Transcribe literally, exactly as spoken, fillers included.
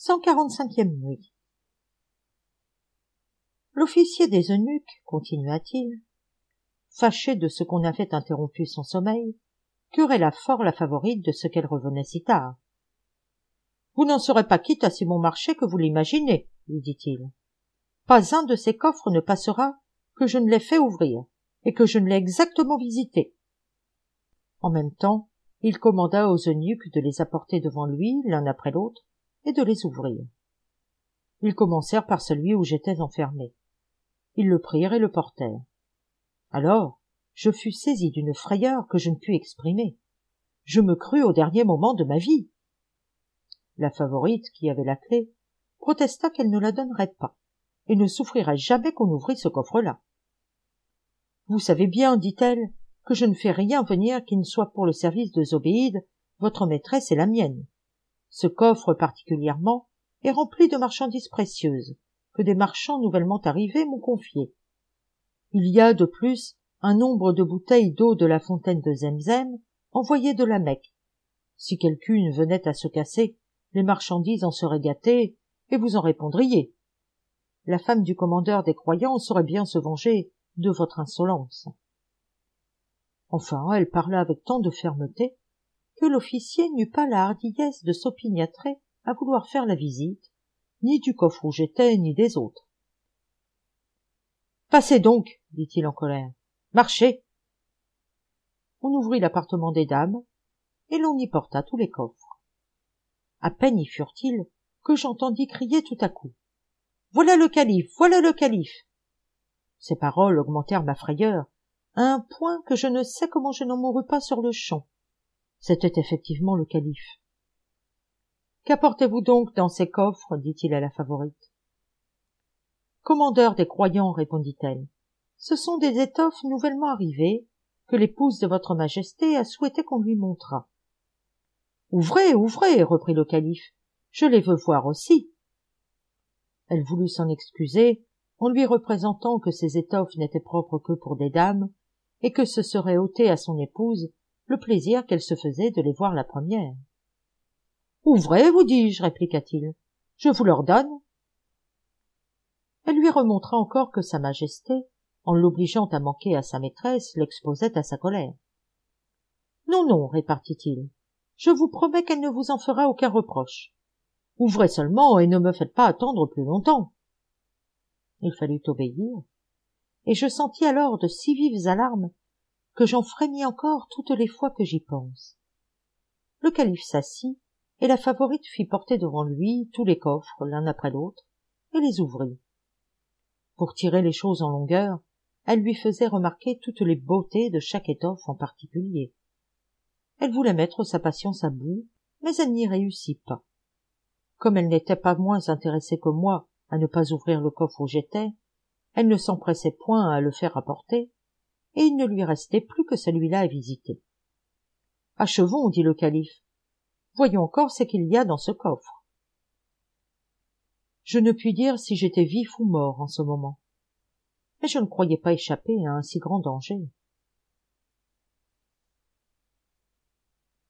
cent quarante-cinquième nuit. L'officier des eunuques, continua-t-il, fâché de ce qu'on avait interrompu son sommeil, querella fort la favorite de ce qu'elle revenait si tard. « Vous n'en serez pas quitte à si bon marché que vous l'imaginez, lui dit-il. Pas un de ces coffres ne passera que je ne l'ai fait ouvrir, et que je ne l'ai exactement visité. » En même temps, il commanda aux eunuques de les apporter devant lui, l'un après l'autre, et de les ouvrir. Ils commencèrent par celui où j'étais enfermé. Ils le prirent et le portèrent. Alors, je fus saisi d'une frayeur que je ne pus exprimer. Je me crus au dernier moment de ma vie. La favorite, qui avait la clé, protesta qu'elle ne la donnerait pas, et ne souffrirait jamais qu'on ouvrît ce coffre-là. « Vous savez bien, dit-elle, que je ne fais rien venir qui ne soit pour le service de Zobéide, votre maîtresse et la mienne. Ce coffre particulièrement est rempli de marchandises précieuses, que des marchands nouvellement arrivés m'ont confiées. Il y a de plus un nombre de bouteilles d'eau de la fontaine de Zemzem envoyées de la Mecque. Si quelqu'une venait à se casser, les marchandises en seraient gâtées, et vous en répondriez. La femme du commandeur des croyants saurait bien se venger de votre insolence. » Enfin, elle parla avec tant de fermeté que l'officier n'eut pas la hardiesse de s'opiniâtrer à vouloir faire la visite, ni du coffre où j'étais, ni des autres. « Passez donc, dit-il en colère. Marchez. » On ouvrit l'appartement des dames, et l'on y porta tous les coffres. À peine y furent-ils que j'entendis crier tout à coup. « Voilà le calife, voilà le calife !» Ces paroles augmentèrent ma frayeur, à un point que je ne sais comment je n'en mourus pas sur le champ. C'était effectivement le calife. « Qu'apportez-vous donc dans ces coffres » dit-il à la favorite. « Commandeur des croyants, répondit-elle, ce sont des étoffes nouvellement arrivées que l'épouse de votre majesté a souhaité qu'on lui montrât. »« Ouvrez, ouvrez, reprit le calife, je les veux voir aussi. » Elle voulut s'en excuser en lui représentant que ces étoffes n'étaient propres que pour des dames et que ce serait ôter à son épouse le plaisir qu'elle se faisait de les voir la première. « Ouvrez, vous dis-je, répliqua-t-il, je vous l'ordonne. » Elle lui remontra encore que sa majesté, en l'obligeant à manquer à sa maîtresse, l'exposait à sa colère. « Non, non, répartit-il, je vous promets qu'elle ne vous en fera aucun reproche. Ouvrez seulement et ne me faites pas attendre plus longtemps. » Il fallut obéir, et je sentis alors de si vives alarmes que j'en frémis encore toutes les fois que j'y pense. Le calife s'assit, et la favorite fit porter devant lui tous les coffres l'un après l'autre, et les ouvrit. Pour tirer les choses en longueur, elle lui faisait remarquer toutes les beautés de chaque étoffe en particulier. Elle voulait mettre sa patience à bout, mais elle n'y réussit pas. Comme elle n'était pas moins intéressée que moi à ne pas ouvrir le coffre où j'étais, elle ne s'empressait point à le faire apporter, et il ne lui restait plus que celui-là à visiter. « Achevons, dit le calife. Voyons encore ce qu'il y a dans ce coffre. » Je ne puis dire si j'étais vif ou mort en ce moment, mais je ne croyais pas échapper à un si grand danger.